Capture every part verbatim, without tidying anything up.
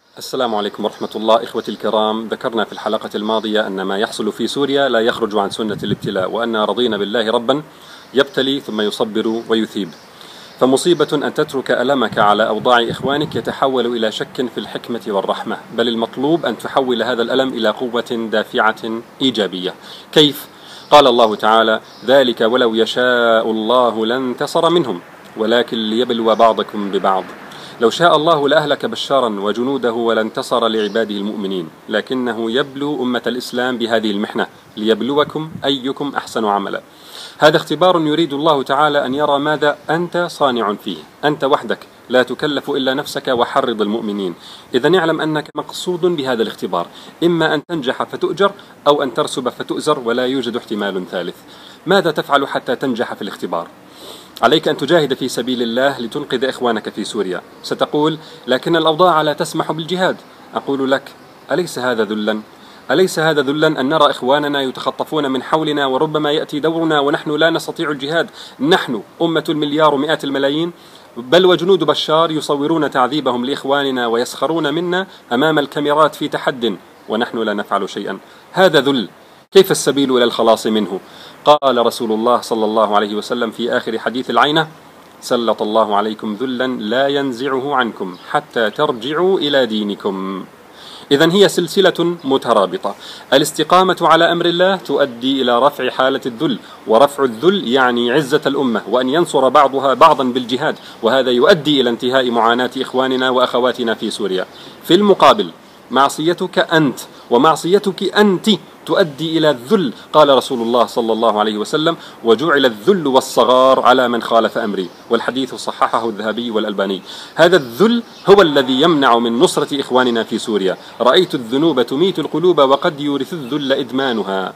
السلام عليكم ورحمة الله. إخوتي الكرام، ذكرنا في الحلقة الماضية أن ما يحصل في سوريا لا يخرج عن سنة الابتلاء، وأن رضينا بالله ربا يبتلي ثم يصبر ويثيب. فمصيبة أن تترك ألمك على أوضاع إخوانك يتحول إلى شك في الحكمة والرحمة، بل المطلوب أن تحول هذا الألم إلى قوة دافعة إيجابية. كيف؟ قال الله تعالى: ذلك ولو يشاء الله لانتصر منهم ولكن ليبلو بعضكم ببعض. لو شاء الله لأهلك بشارا وجنوده ولانتصر لعباده المؤمنين، لكنه يبلو أمة الإسلام بهذه المحنة ليبلوكم أيكم أحسن عملا. هذا اختبار يريد الله تعالى أن يرى ماذا أنت صانع فيه. أنت وحدك لا تكلف إلا نفسك وحرض المؤمنين. إذا اعلم أنك مقصود بهذا الاختبار، إما أن تنجح فتؤجر أو أن ترسب فتؤزر، ولا يوجد احتمال ثالث. ماذا تفعل حتى تنجح في الاختبار؟ عليك أن تجاهد في سبيل الله لتنقذ إخوانك في سوريا. ستقول: لكن الأوضاع لا تسمح بالجهاد. أقول لك: أليس هذا ذلا؟ أليس هذا ذلا أن نرى إخواننا يتخطفون من حولنا، وربما يأتي دورنا ونحن لا نستطيع الجهاد؟ نحن أمة المليار ومئات الملايين، بل وجنود بشار يصورون تعذيبهم لإخواننا ويسخرون منا أمام الكاميرات في تحد، ونحن لا نفعل شيئا. هذا ذل. كيف السبيل إلى الخلاص منه؟ قال رسول الله صلى الله عليه وسلم في آخر حديث العينة: سلط الله عليكم ذلا لا ينزعه عنكم حتى ترجعوا إلى دينكم. إذن هي سلسلة مترابطة. الاستقامة على أمر الله تؤدي إلى رفع حالة الذل، ورفع الذل يعني عزة الأمة وأن ينصر بعضها بعضا بالجهاد، وهذا يؤدي إلى انتهاء معاناة إخواننا وأخواتنا في سوريا. في المقابل، معصيتك أنت ومعصيتك أنت تؤدي إلى الذل. قال رسول الله صلى الله عليه وسلم: وجعل الذل والصغار على من خالف أمري، والحديث صححه الذهبي والألباني. هذا الذل هو الذي يمنع من نصرة إخواننا في سوريا. رأيت الذنوب تميت القلوب وقد يورث الذل إدمانها.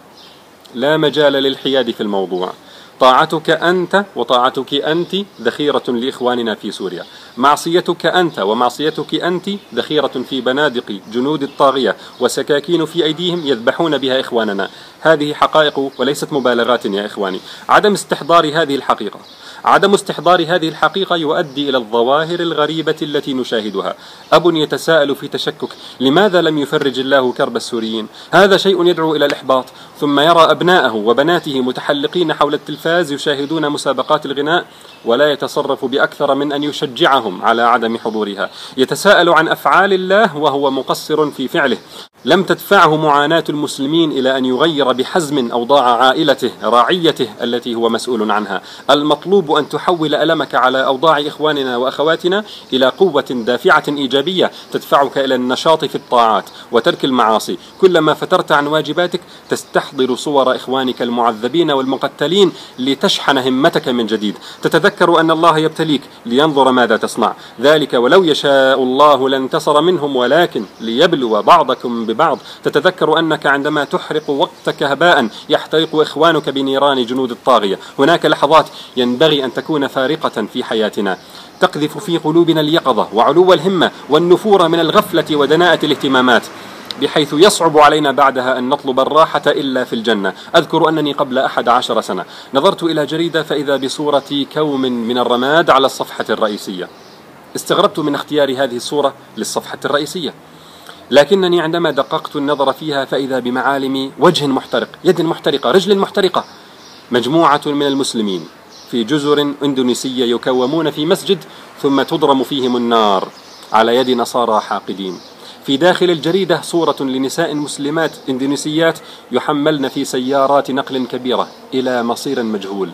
لا مجال للحياد في الموضوع. طاعتك أنت وطاعتك أنت ذخيرة لإخواننا في سوريا. معصيتك أنت ومعصيتك أنت ذخيرة في بنادق جنود الطاغية وسكاكين في أيديهم يذبحون بها إخواننا. هذه حقائق وليست مبالغات يا إخواني. عدم استحضار هذه الحقيقة عدم استحضار هذه الحقيقة يؤدي إلى الظواهر الغريبة التي نشاهدها. أب يتساءل في تشكك: لماذا لم يفرج الله كرب السوريين؟ هذا شيء يدعو إلى الإحباط. ثم يرى أبناءه وبناته متحلقين حول التلفاز يشاهدون مسابقات الغناء، ولا يتصرف بأكثر من أن يشجعهم على عدم حضورها. يتساءل عن أفعال الله وهو مقصر في فعله. لم تدفعه معاناة المسلمين إلى أن يغير بحزم أوضاع عائلته رعيته التي هو مسؤول عنها. المطلوب أن تحول ألمك على أوضاع إخواننا وأخواتنا إلى قوة دافعة إيجابية تدفعك إلى النشاط في الطاعات وترك المعاصي. كلما فترت عن واجباتك تستحضر صور إخوانك المعذبين والمقتلين لتشحن همتك من جديد. تتذكر أن الله يبتليك لينظر ماذا تصنع. ذلك ولو يشاء الله لانتصر منهم ولكن ليبلو بعضكم ببعض. تتذكر أنك عندما تحرق وقتك هباء يحترق إخوانك بنيران جنود الطاغية. هناك لحظات ينبغي أن تكون فارقة في حياتنا، تقذف في قلوبنا اليقظة وعلو الهمة والنفور من الغفلة ودناءة الاهتمامات، بحيث يصعب علينا بعدها أن نطلب الراحة إلا في الجنة. أذكر أنني قبل أحد عشر سنة نظرت إلى جريدة فإذا بصورة كوم من الرماد على الصفحة الرئيسية. استغربت من اختيار هذه الصورة للصفحة الرئيسية، لكنني عندما دققت النظر فيها فإذا بمعالم وجه محترق، يد محترقة، رجل محترقة. مجموعة من المسلمين في جزر إندونيسية يكومون في مسجد ثم تضرم فيهم النار على يد نصارى حاقدين. في داخل الجريدة صورة لنساء مسلمات إندونيسيات يحملن في سيارات نقل كبيرة إلى مصير مجهول.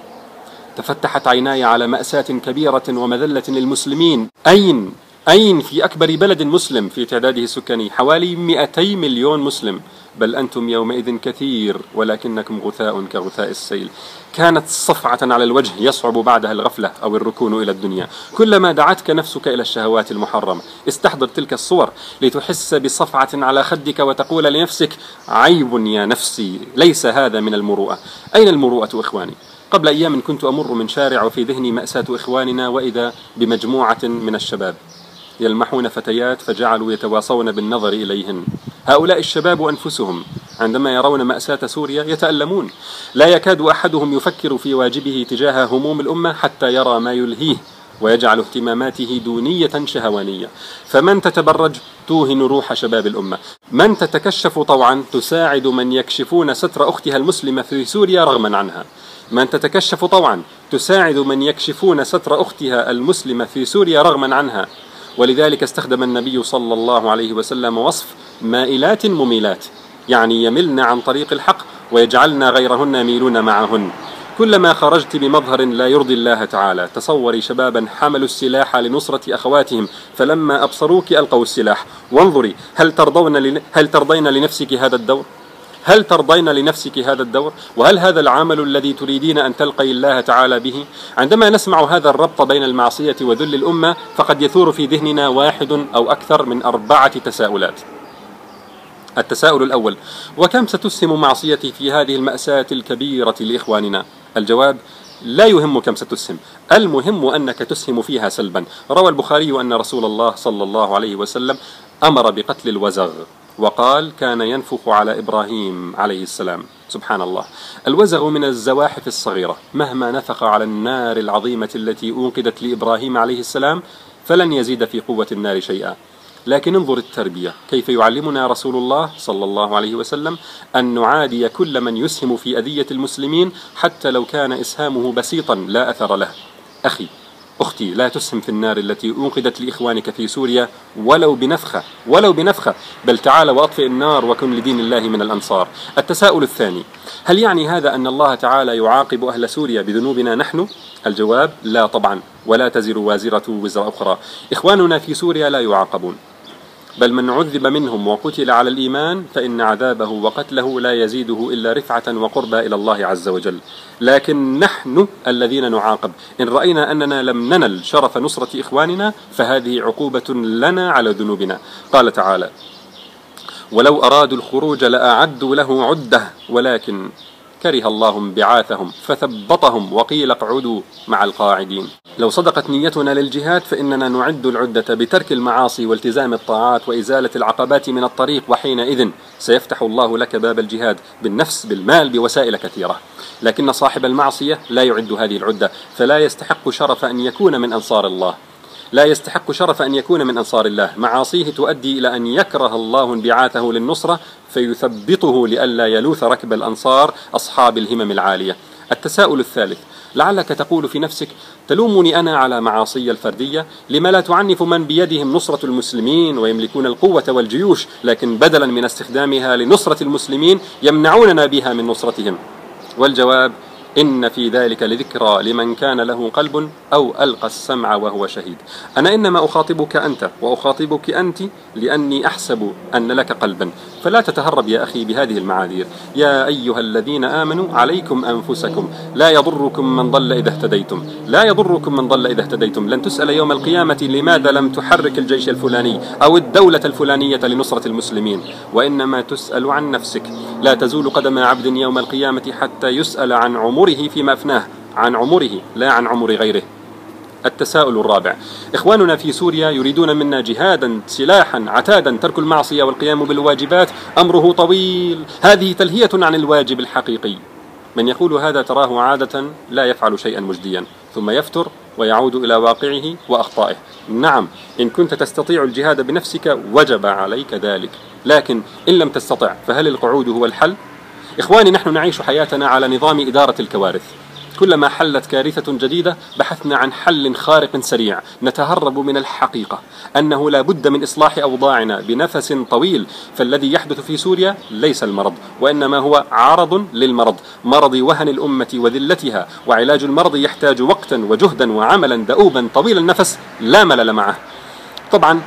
تفتحت عيناي على مأساة كبيرة ومذلة للمسلمين. أين أين في أكبر بلد مسلم في تعداده السكاني حوالي مئتي مليون مسلم، بل أنتم يومئذ كثير ولكنكم غثاء كغثاء السيل. كانت صفعة على الوجه يصعب بعدها الغفلة أو الركون إلى الدنيا. كلما دعتك نفسك إلى الشهوات المحرمة استحضر تلك الصور لتحس بصفعة على خدك وتقول لنفسك: عيب يا نفسي، ليس هذا من المروءة. أين المروءة إخواني؟ قبل أيام كنت أمر من شارع وفي ذهني مأساة إخواننا، وإذا بمجموعة من الشباب يلمحون فتيات فجعلوا يتواصون بالنظر إليهن. هؤلاء الشباب أنفسهم عندما يرون مأساة سوريا يتألمون. لا يكاد أحدهم يفكر في واجبه تجاه هموم الأمة حتى يرى ما يلهيه ويجعل اهتماماته دونية شهوانية. فمن تتبرج توهن روح شباب الأمة، من تتكشف طوعا تساعد من يكشفون ستر أختها المسلمة في سوريا رغما عنها، من تتكشف طوعا تساعد من يكشفون ستر أختها المسلمة في سوريا رغما عنها. ولذلك استخدم النبي صلى الله عليه وسلم وصف مائلات مميلات، يعني يملن عن طريق الحق ويجعلن غيرهن يميلون معهن. كلما خرجت بمظهر لا يرضي الله تعالى، تصوري شبابا حملوا السلاح لنصرة أخواتهم فلما أبصروك ألقوا السلاح، وانظري هل ترضون لن... هل ترضين لنفسك هذا الدور؟ هل ترضين لنفسك هذا الدور؟ وهل هذا العمل الذي تريدين أن تلقي الله تعالى به؟ عندما نسمع هذا الربط بين المعصية وذل الأمة فقد يثور في ذهننا واحد أو أكثر من أربعة تساؤلات. التساؤل الأول: وكم ستسهم معصيتي في هذه المأساة الكبيرة لإخواننا؟ الجواب: لا يهم كم ستسهم، المهم أنك تسهم فيها سلبا. روى البخاري أن رسول الله صلى الله عليه وسلم أمر بقتل الوزغ، وقال: كان ينفخ على إبراهيم عليه السلام. سبحان الله، الوزغ من الزواحف الصغيرة، مهما نفخ على النار العظيمة التي أوقدت لإبراهيم عليه السلام فلن يزيد في قوة النار شيئا. لكن انظر التربية، كيف يعلمنا رسول الله صلى الله عليه وسلم أن نعادي كل من يسهم في أذية المسلمين حتى لو كان إسهامه بسيطا لا أثر له. أخي أختي، لا تسهم في النار التي أوقدت لإخوانك في سوريا ولو بنفخة، ولو بنفخة، بل تعال وأطفئ النار وكن لدين الله من الأنصار. التساؤل الثاني: هل يعني هذا أن الله تعالى يعاقب أهل سوريا بذنوبنا نحن؟ الجواب: لا طبعا، ولا تزر وازرة وزر أخرى. إخواننا في سوريا لا يعاقبون، بل من عذب منهم وقتل على الإيمان فإن عذابه وقتله لا يزيده إلا رفعة وقربى إلى الله عز وجل. لكن نحن الذين نعاقب، إن رأينا أننا لم ننل شرف نصرة إخواننا فهذه عقوبة لنا على ذنوبنا. قال تعالى: ولو أرادوا الخروج لأعدوا له عدة ولكن كره الله انبعاثهم فثبطهم وقيل اقعدوا مع القاعدين. لو صدقت نيتنا للجهاد فإننا نعد العدة بترك المعاصي والتزام الطاعات وإزالة العقبات من الطريق، وحينئذ سيفتح الله لك باب الجهاد بالنفس بالمال بوسائل كثيرة. لكن صاحب المعصية لا يعد هذه العدة، فلا يستحق شرف أن يكون من أنصار الله، لا يستحق شرف أن يكون من أنصار الله. معاصيه تؤدي إلى أن يكره الله انبعاثه للنصرة فيثبطه لئلا يلوث ركب الأنصار أصحاب الهمم العالية. التساؤل الثالث: لعلك تقول في نفسك: تلومني أنا على معاصي الفردية، لما لا تعنف من بيدهم نصرة المسلمين ويملكون القوة والجيوش، لكن بدلا من استخدامها لنصرة المسلمين يمنعوننا بها من نصرتهم؟ والجواب: إن في ذلك لذكرى لمن كان له قلب أو ألقى السمع وهو شهيد. أنا إنما أخاطبك أنت وأخاطبك أنت لأني أحسب أن لك قلبا، فلا تتهرب يا أخي بهذه المعاذير. يا أيها الذين آمنوا عليكم أنفسكم لا يضركم من ضل إذا اهتديتم، لا يضركم من ضل إذا اهتديتم. لن تسأل يوم القيامة لماذا لم تحرك الجيش الفلاني أو الدولة الفلانية لنصرة المسلمين، وإنما تسأل عن نفسك. لا تزول قدم عبد يوم القيامة حتى يسأل عن عمره فيما أفناه، عن عمره لا عن عمر غيره. التساؤل الرابع: إخواننا في سوريا يريدون منا جهادا، سلاحا، عتادا، ترك المعصية والقيام بالواجبات أمره طويل، هذه تلهية عن الواجب الحقيقي. من يقول هذا تراه عادة لا يفعل شيئا مجديا ثم يفتر ويعود إلى واقعه وأخطائه. نعم، إن كنت تستطيع الجهاد بنفسك وجب عليك ذلك، لكن إن لم تستطع فهل القعود هو الحل؟ إخواني، نحن نعيش حياتنا على نظام إدارة الكوارث. كلما حلت كارثة جديدة بحثنا عن حل خارق سريع، نتهرب من الحقيقة أنه لا بد من إصلاح أوضاعنا بنفس طويل. فالذي يحدث في سوريا ليس المرض، وإنما هو عرض للمرض، مرض وهن الأمة وذلتها، وعلاج المرض يحتاج وقتا وجهدا وعملا دؤوبا طويل النفس لا ملل معه. طبعا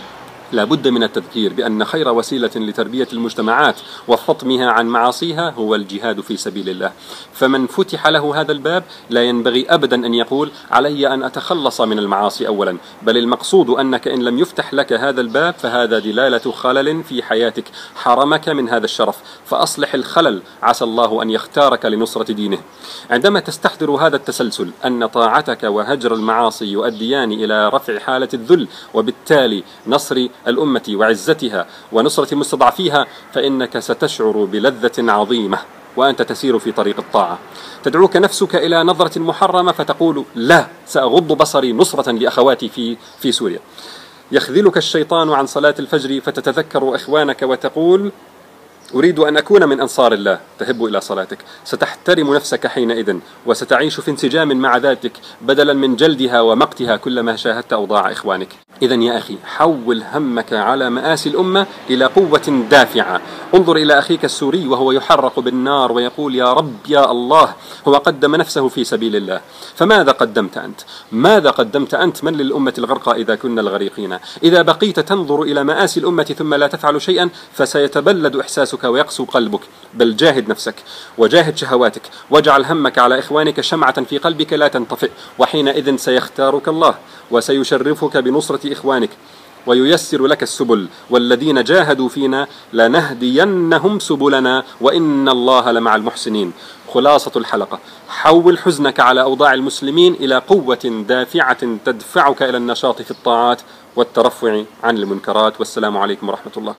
لا بد من التذكير بأن خير وسيلة لتربية المجتمعات وفطمها عن معاصيها هو الجهاد في سبيل الله. فمن فتح له هذا الباب لا ينبغي أبدا أن يقول: علي أن أتخلص من المعاصي أولا، بل المقصود أنك إن لم يفتح لك هذا الباب فهذا دلالة خلل في حياتك حرمك من هذا الشرف، فأصلح الخلل عسى الله أن يختارك لنصرة دينه. عندما تستحضر هذا التسلسل أن طاعتك وهجر المعاصي يؤديان إلى رفع حالة الذل وبالتالي نصر الأمة وعزتها ونصرة مستضعفيها، فإنك ستشعر بلذة عظيمة وأنت تسير في طريق الطاعة. تدعوك نفسك إلى نظرة محرمة فتقول لا، سأغض بصري نصرة لأخواتي في في سوريا. يخذلك الشيطان عن صلاة الفجر فتتذكر إخوانك وتقول أريد أن أكون من أنصار الله، تهب إلى صلاتك. ستحترم نفسك حينئذ وستعيش في انسجام مع ذاتك بدلا من جلدها ومقتها كلما شاهدت أوضاع إخوانك. إذا يا أخي، حول همك على مآسي الأمة إلى قوة دافعة. انظر إلى أخيك السوري وهو يحرق بالنار ويقول يا رب يا الله، هو قدم نفسه في سبيل الله. فماذا قدمت أنت؟ ماذا قدمت أنت؟ من للأمة الغرقى إذا كنا الغريقين؟ إذا بقيت تنظر إلى مآسي الأمة ثم لا تفعل شيئا فسيتبلد إحساسك ويقسو قلبك. بل جاهد نفسك وجاهد شهواتك واجعل همك على إخوانك شمعة في قلبك لا تنطفئ، وحينئذ سيختارك الله وسيشرفك بنصرة إخوانك وييسر لك السبل. والذين جاهدوا فينا لنهدينهم سبلنا وإن الله لمع المحسنين. خلاصة الحلقة: حول حزنك على أوضاع المسلمين إلى قوة دافعة تدفعك إلى النشاط في الطاعات والترفع عن المنكرات. والسلام عليكم ورحمة الله.